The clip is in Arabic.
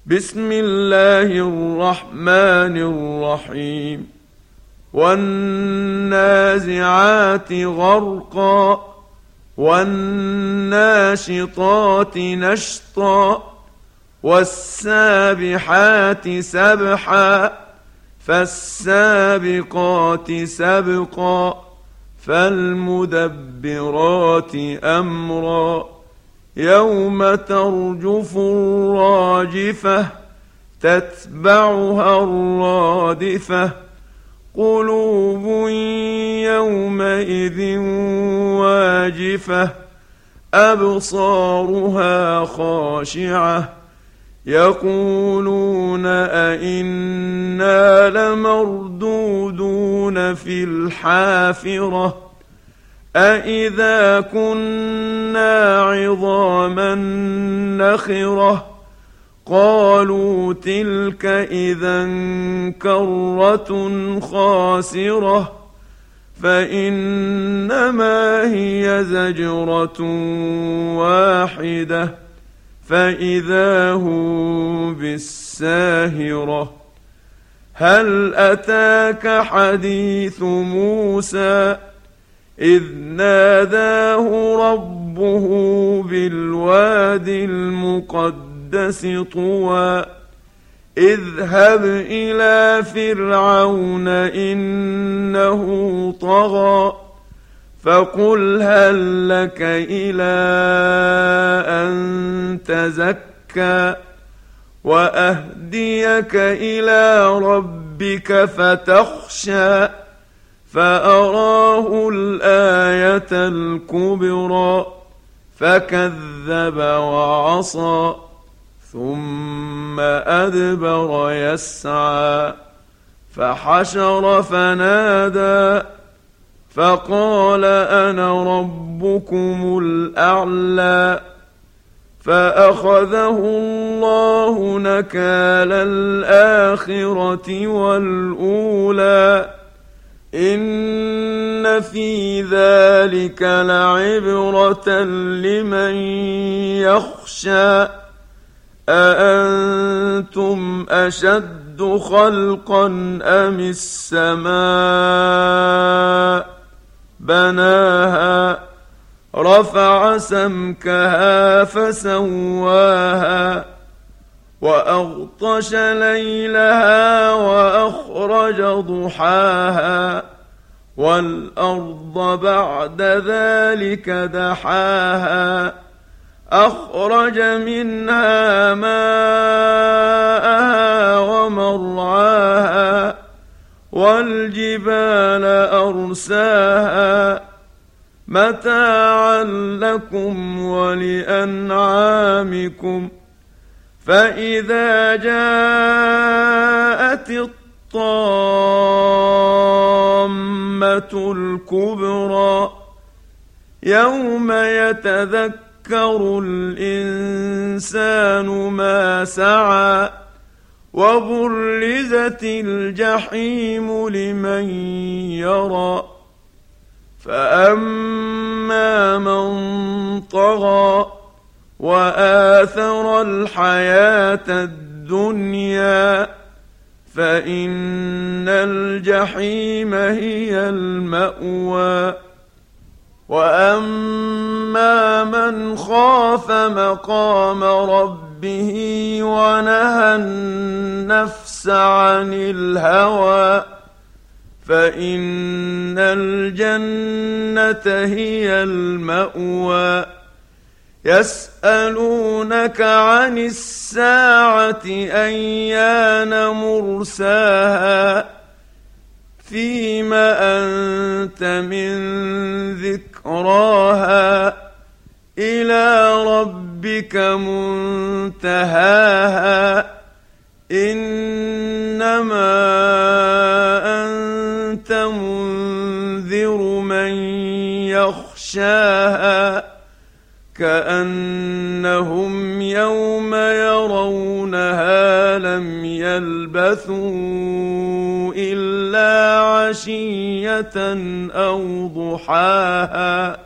بسم الله الرحمن الرحيم. والنازعات غرقا والناشطات نشطا والسابحات سبحا فالسابقات سبقا فالمدبرات أمرا يوم ترجف الراجفة تتبعها الرادفة قلوب يومئذ واجفة أبصارها خاشعة يقولون أئنا لمردودون في الحافرة أئذا كنا عظاما نخرة قالوا تلك إذا كرة خاسرة فإنما هي زجرة واحدة فإذا هم بالساهرة هل أتاك حديث موسى إذ ناداه ربه بالواد المقدس طوى اذهب إلى فرعون إنه طغى فقل هل لك إلى أن تزكى وأهديك إلى ربك فتخشى فأراه الآية الكبرى فكذب وعصى ثم أدبر يسعى فحشر فنادى فقال أنا ربكم الأعلى فأخذه الله نكال الآخرة والأولى إن في ذلك لعبرة لمن يخشى أأنتم أشد خلقا أم السماء بناها رفع سمكها فسواها وأغطش ليلها وأخرج ضحاها والأرض بعد ذلك دحاها أخرج منها ماءها ومرعاها والجبال أرساها متاعا لكم ولأنعامكم فإذا جاءت الطامة الكبرى يوم يتذكر الإنسان ما سعى وبرزت الجحيم لمن يرى فأما من طغى وآثر الحياة الدنيا فإن الجحيم هي المأوى وأما من خاف مقام ربه ونهى النفس عن الهوى فإن الجنة هي المأوى يسألونك عن الساعة أيان مرساها فيم أنت من ذكراها إلى ربك منتهاها إنما أنت منذر من يخشاها كأنهم يوم يرونها لم يلبثوا إلا عشية أو ضحاها